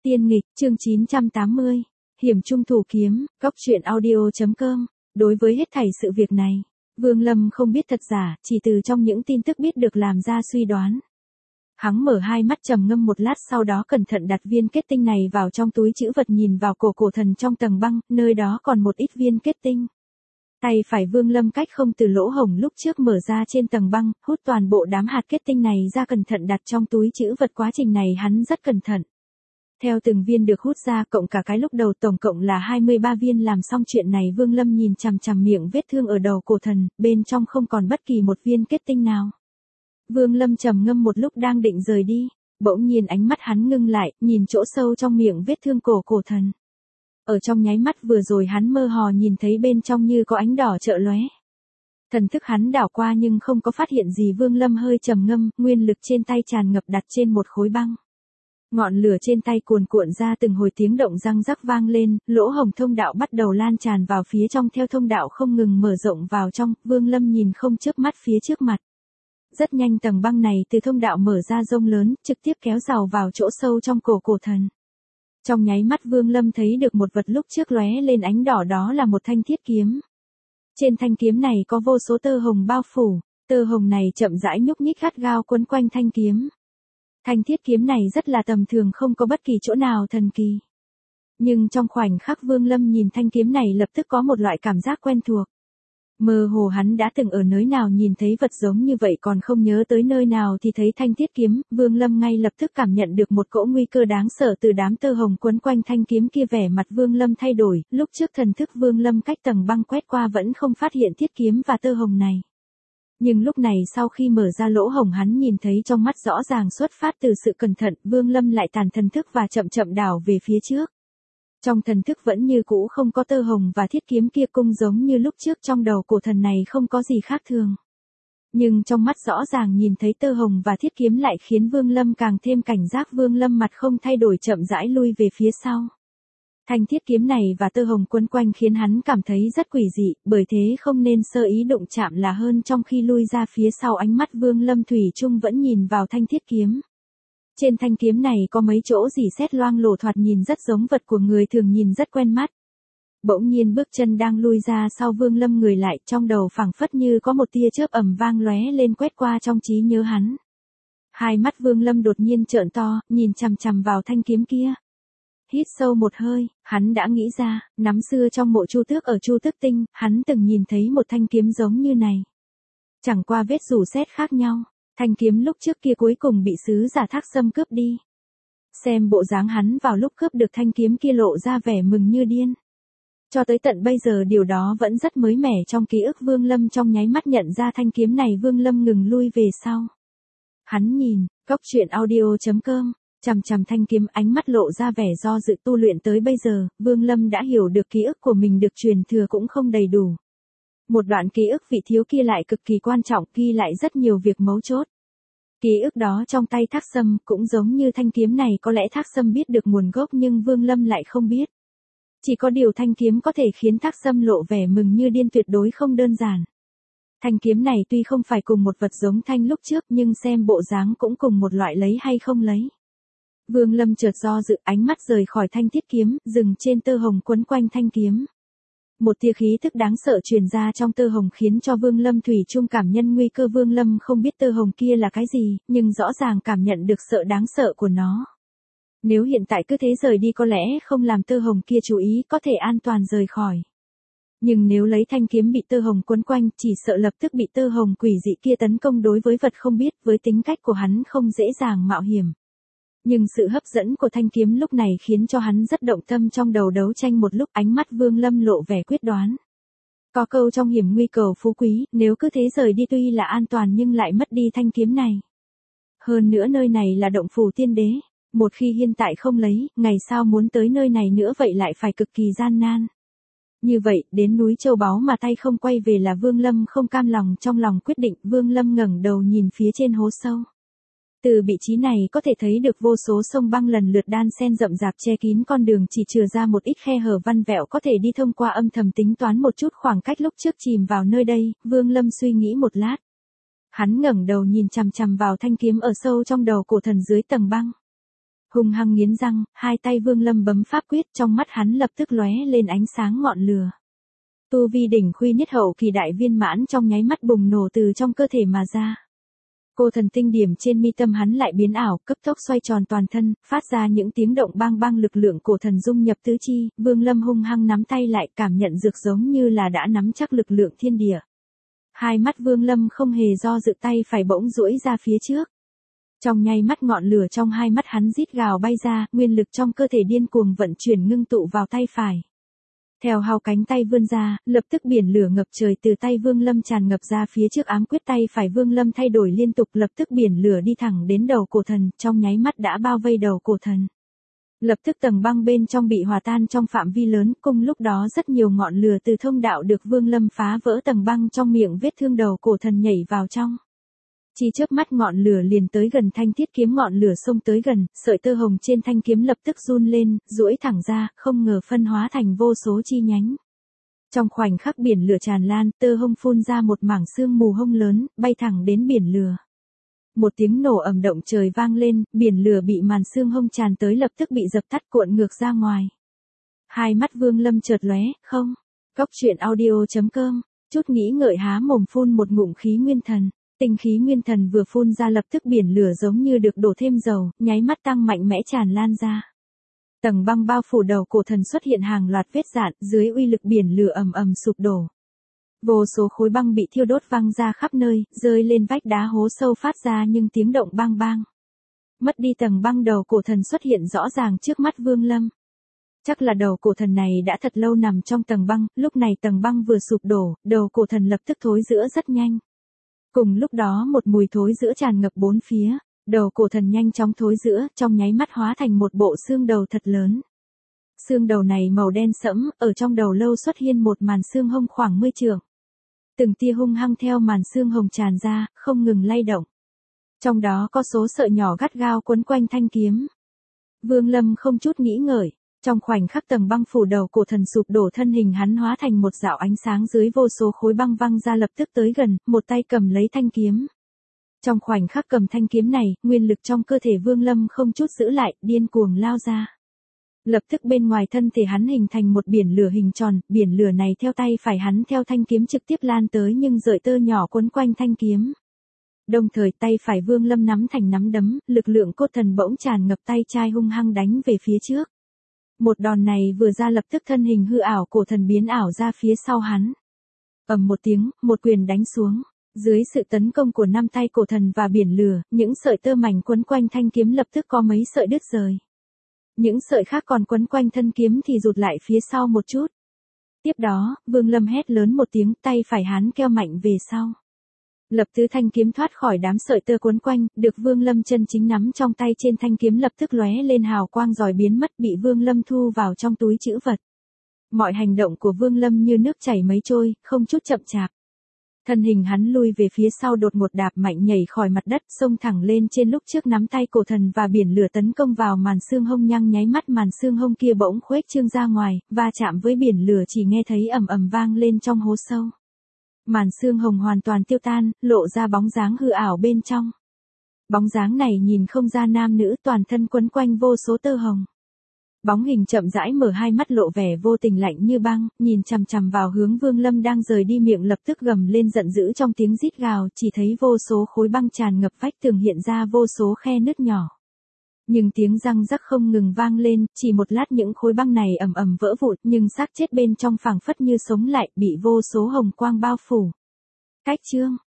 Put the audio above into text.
Tiên nghịch, chương 980, Hiểm trung thủ kiếm, Góc truyện audio.com. Đối với hết thảy sự việc này, Vương Lâm không biết thật giả, chỉ từ trong những tin tức biết được làm ra suy đoán. Hắn mở hai mắt trầm ngâm một lát, sau đó cẩn thận đặt viên kết tinh này vào trong túi trữ vật, nhìn vào cổ thần trong tầng băng, nơi đó còn một ít viên kết tinh. Tay phải Vương Lâm cách không từ lỗ hổng lúc trước mở ra trên tầng băng, hút toàn bộ đám hạt kết tinh này ra, cẩn thận đặt trong túi trữ vật. Quá trình này hắn rất cẩn thận. Theo từng viên được hút ra, cộng cả cái lúc đầu tổng cộng là 23 viên. Làm xong chuyện này, Vương Lâm nhìn chằm chằm miệng vết thương ở đầu cổ thần, bên trong không còn bất kỳ một viên kết tinh nào. Vương Lâm trầm ngâm một lúc đang định rời đi, bỗng nhiên ánh mắt hắn ngưng lại, nhìn chỗ sâu trong miệng vết thương cổ thần. Ở trong nháy mắt vừa rồi hắn mơ hồ nhìn thấy bên trong như có ánh đỏ chợ lóe. Thần thức hắn đảo qua nhưng không có phát hiện gì. Vương Lâm hơi trầm ngâm, nguyên lực trên tay tràn ngập đặt trên một khối băng. Ngọn lửa trên tay cuồn cuộn ra, từng hồi tiếng động răng rắc vang lên, lỗ hổng thông đạo bắt đầu lan tràn vào phía trong, theo thông đạo không ngừng mở rộng vào trong. Vương Lâm nhìn không chớp mắt phía trước mặt. Rất nhanh tầng băng này từ thông đạo mở ra rông lớn, trực tiếp kéo rào vào chỗ sâu trong cổ thần. Trong nháy mắt Vương Lâm thấy được một vật lúc trước lóe lên ánh đỏ, đó là một thanh thiết kiếm. Trên thanh kiếm này có vô số tơ hồng bao phủ, tơ hồng này chậm rãi nhúc nhích gắt gao quấn quanh thanh kiếm. Thanh thiết kiếm này rất là tầm thường, không có bất kỳ chỗ nào thần kỳ. Nhưng trong khoảnh khắc Vương Lâm nhìn thanh kiếm này, lập tức có một loại cảm giác quen thuộc. Mơ hồ hắn đã từng ở nơi nào nhìn thấy vật giống như vậy, còn không nhớ tới nơi nào thì thấy thanh thiết kiếm. Vương Lâm ngay lập tức cảm nhận được một cỗ nguy cơ đáng sợ từ đám tơ hồng quấn quanh thanh kiếm kia. Vẻ mặt Vương Lâm thay đổi, lúc trước thần thức Vương Lâm cách tầng băng quét qua vẫn không phát hiện thiết kiếm và tơ hồng này. Nhưng lúc này sau khi mở ra lỗ hổng, hắn nhìn thấy trong mắt rõ ràng xuất phát từ sự cẩn thận. Vương Lâm lại tàn thần thức và chậm chậm đảo về phía trước. Trong thần thức vẫn như cũ không có tơ hồng và thiết kiếm kia, cung giống như lúc trước. Trong đầu cổ thần này không có gì khác thường. Nhưng trong mắt rõ ràng nhìn thấy tơ hồng và thiết kiếm lại khiến Vương Lâm càng thêm cảnh giác. Vương Lâm mặt không thay đổi chậm rãi lui về phía sau. Thanh thiết kiếm này và tơ hồng quấn quanh khiến hắn cảm thấy rất quỷ dị, bởi thế không nên sơ ý đụng chạm là hơn. Trong khi lui ra phía sau, ánh mắt Vương Lâm thủy chung vẫn nhìn vào thanh thiết kiếm. Trên thanh kiếm này có mấy chỗ rỉ sét loang lổ, thoạt nhìn rất giống vật của người thường, nhìn rất quen mắt. Bỗng nhiên bước chân đang lui ra sau, Vương Lâm người lại, trong đầu phảng phất như có một tia chớp ầm vang lóe lên quét qua trong trí nhớ hắn. Hai mắt Vương Lâm đột nhiên trợn to, nhìn chằm chằm vào thanh kiếm kia. Hít sâu một hơi, hắn đã nghĩ ra, năm xưa trong mộ Chu Tước ở Chu Tước Tinh, hắn từng nhìn thấy một thanh kiếm giống như này. Chẳng qua vết rủ sét khác nhau. Thanh kiếm lúc trước kia cuối cùng bị sứ giả Thác Sâm cướp đi. Xem bộ dáng hắn vào lúc cướp được thanh kiếm kia, lộ ra vẻ mừng như điên. Cho tới tận bây giờ điều đó vẫn rất mới mẻ trong ký ức Vương Lâm. Trong nháy mắt nhận ra thanh kiếm này, Vương Lâm ngừng lui về sau. Hắn nhìn, Góc truyện audio.com, chằm chằm thanh kiếm, ánh mắt lộ ra vẻ do dự. Tu luyện tới bây giờ, Vương Lâm đã hiểu được ký ức của mình được truyền thừa cũng không đầy đủ. Một đoạn ký ức vị thiếu kia lại cực kỳ quan trọng, ghi lại rất nhiều việc mấu chốt. Ký ức đó trong tay Thác Sâm, cũng giống như thanh kiếm này, có lẽ Thác Sâm biết được nguồn gốc nhưng Vương Lâm lại không biết. Chỉ có điều thanh kiếm có thể khiến Thác Sâm lộ vẻ mừng như điên tuyệt đối không đơn giản. Thanh kiếm này tuy không phải cùng một vật giống thanh lúc trước, nhưng xem bộ dáng cũng cùng một loại, lấy hay không lấy. Vương Lâm chợt do dự, ánh mắt rời khỏi thanh thiết kiếm, dừng trên tơ hồng quấn quanh thanh kiếm. Một tia khí thức đáng sợ truyền ra trong tơ hồng khiến cho Vương Lâm thủy chung cảm nhận nguy cơ. Vương Lâm không biết tơ hồng kia là cái gì, nhưng rõ ràng cảm nhận được sợ đáng sợ của nó. Nếu hiện tại cứ thế rời đi, có lẽ không làm tơ hồng kia chú ý, có thể an toàn rời khỏi. Nhưng nếu lấy thanh kiếm bị tơ hồng quấn quanh, chỉ sợ lập tức bị tơ hồng quỷ dị kia tấn công. Đối với vật không biết, với tính cách của hắn không dễ dàng mạo hiểm. Nhưng sự hấp dẫn của thanh kiếm lúc này khiến cho hắn rất động tâm. Trong đầu đấu tranh một lúc, ánh mắt Vương Lâm lộ vẻ quyết đoán. Có câu trong hiểm nguy cầu phú quý, nếu cứ thế rời đi tuy là an toàn nhưng lại mất đi thanh kiếm này. Hơn nữa nơi này là động phủ tiên đế, một khi hiện tại không lấy, ngày sau muốn tới nơi này nữa vậy lại phải cực kỳ gian nan. Như vậy, đến núi châu báu mà tay không quay về là Vương Lâm không cam lòng. Trong lòng quyết định, Vương Lâm ngẩng đầu nhìn phía trên hố sâu. Từ vị trí này có thể thấy được vô số sông băng lần lượt đan xen rậm rạp che kín con đường, chỉ chừa ra một ít khe hở văn vẹo có thể đi thông qua. Âm thầm tính toán một chút khoảng cách lúc trước chìm vào nơi đây, Vương Lâm suy nghĩ một lát. Hắn ngẩng đầu nhìn chằm chằm vào thanh kiếm ở sâu trong đầu cổ thần dưới tầng băng. Hung hăng nghiến răng, hai tay Vương Lâm bấm pháp quyết, trong mắt hắn lập tức lóe lên ánh sáng ngọn lửa. Tu vi đỉnh khuy nhất hậu kỳ đại viên mãn trong nháy mắt bùng nổ từ trong cơ thể mà ra. Cô thần tinh điểm trên mi tâm hắn lại biến ảo, cấp tốc xoay tròn toàn thân, phát ra những tiếng động bang bang, lực lượng cổ thần dung nhập tứ chi. Vương Lâm hung hăng nắm tay lại, cảm nhận dược giống như là đã nắm chắc lực lượng thiên địa. Hai mắt Vương Lâm không hề do dự, tay phải bỗng duỗi ra phía trước. Trong nháy mắt ngọn lửa trong hai mắt hắn rít gào bay ra, nguyên lực trong cơ thể điên cuồng vận chuyển ngưng tụ vào tay phải. Theo hào cánh tay vươn ra, lập tức biển lửa ngập trời từ tay Vương Lâm tràn ngập ra phía trước, ám quyết tay phải Vương Lâm thay đổi liên tục, lập tức biển lửa đi thẳng đến đầu cổ thần, trong nháy mắt đã bao vây đầu cổ thần. Lập tức tầng băng bên trong bị hòa tan trong phạm vi lớn, cùng lúc đó rất nhiều ngọn lửa từ thông đạo được Vương Lâm phá vỡ tầng băng trong miệng vết thương đầu cổ thần nhảy vào trong. Chỉ chớp mắt ngọn lửa liền tới gần thanh thiết kiếm, ngọn lửa xông tới gần, sợi tơ hồng trên thanh kiếm lập tức run lên, duỗi thẳng ra, không ngờ phân hóa thành vô số chi nhánh. Trong khoảnh khắc biển lửa tràn lan, tơ hồng phun ra một mảng sương mù hông lớn, bay thẳng đến biển lửa. Một tiếng nổ ầm động trời vang lên, biển lửa bị màn sương hông tràn tới lập tức bị dập tắt, cuộn ngược ra ngoài. Hai mắt Vương Lâm chợt lóe, không. Coctruyện.audio.com, chút nghĩ ngợi há mồm phun một ngụm khí nguyên thần. Tinh khí nguyên thần vừa phun ra lập tức biển lửa giống như được đổ thêm dầu, nháy mắt tăng mạnh mẽ tràn lan ra. Tầng băng bao phủ đầu cổ thần xuất hiện hàng loạt vết rạn, dưới uy lực biển lửa ầm ầm sụp đổ. Vô số khối băng bị thiêu đốt văng ra khắp nơi, rơi lên vách đá hố sâu phát ra những tiếng động bang bang. Mất đi tầng băng, đầu cổ thần xuất hiện rõ ràng trước mắt Vương Lâm. Chắc là đầu cổ thần này đã thật lâu nằm trong tầng băng, lúc này tầng băng vừa sụp đổ, đầu cổ thần lập tức thối rữa rất nhanh. Cùng lúc đó một mùi thối rữa tràn ngập bốn phía, đầu cổ thần nhanh chóng thối rữa, trong nháy mắt hóa thành một bộ xương đầu thật lớn. Xương đầu này màu đen sẫm, ở trong đầu lâu xuất hiện một màn xương hông khoảng 10 trượng. Từng tia hung hăng theo màn xương hồng tràn ra, không ngừng lay động. Trong đó có số sợi nhỏ gắt gao quấn quanh thanh kiếm. Vương Lâm không chút nghĩ ngợi. Trong khoảnh khắc tầng băng phủ đầu cổ thần sụp đổ, thân hình hắn hóa thành một dạo ánh sáng dưới vô số khối băng văng ra, lập tức tới gần, một tay cầm lấy thanh kiếm. Trong khoảnh khắc cầm thanh kiếm này, nguyên lực trong cơ thể Vương Lâm không chút giữ lại, điên cuồng lao ra. Lập tức bên ngoài thân thể hắn hình thành một biển lửa hình tròn, biển lửa này theo tay phải hắn theo thanh kiếm trực tiếp lan tới nhưng sợi tơ nhỏ quấn quanh thanh kiếm. Đồng thời tay phải Vương Lâm nắm thành nắm đấm, lực lượng cốt thần bỗng tràn ngập, tay trai hung hăng đánh về phía trước. Một đòn này vừa ra lập tức thân hình hư ảo cổ thần biến ảo ra phía sau hắn. Ầm một tiếng, một quyền đánh xuống. Dưới sự tấn công của năm tay cổ thần và biển lửa, những sợi tơ mảnh quấn quanh thanh kiếm lập tức có mấy sợi đứt rời. Những sợi khác còn quấn quanh thân kiếm thì rụt lại phía sau một chút. Tiếp đó, Vương Lâm hét lớn một tiếng, tay phải hắn keo mạnh về sau. Lập tức thanh kiếm thoát khỏi đám sợi tơ quấn quanh, được Vương Lâm chân chính nắm trong tay, trên thanh kiếm lập tức lóe lên hào quang rồi biến mất, bị Vương Lâm thu vào trong túi trữ vật. Mọi hành động của Vương Lâm như nước chảy mấy trôi, không chút chậm chạp. Thân hình hắn lui về phía sau, đột một đạp mạnh nhảy khỏi mặt đất, xông thẳng lên trên, lúc trước nắm tay cổ thần và biển lửa tấn công vào màn xương hông, nhăng nháy mắt màn xương hông kia bỗng khuếch trương ra ngoài, va chạm với biển lửa chỉ nghe thấy ầm ầm vang lên trong hố sâu. Màn xương hồng hoàn toàn tiêu tan, lộ ra bóng dáng hư ảo bên trong. Bóng dáng này nhìn không ra nam nữ, toàn thân quấn quanh vô số tơ hồng. Bóng hình chậm rãi mở hai mắt, lộ vẻ vô tình lạnh như băng, nhìn chằm chằm vào hướng Vương Lâm đang rời đi, miệng lập tức gầm lên giận dữ trong tiếng rít gào, chỉ thấy vô số khối băng tràn ngập vách tường, hiện ra vô số khe nứt nhỏ. Nhưng tiếng răng rắc không ngừng vang lên, chỉ một lát những khối băng này ầm ầm vỡ vụn, nhưng xác chết bên trong phảng phất như sống lại, bị vô số hồng quang bao phủ. Cách chương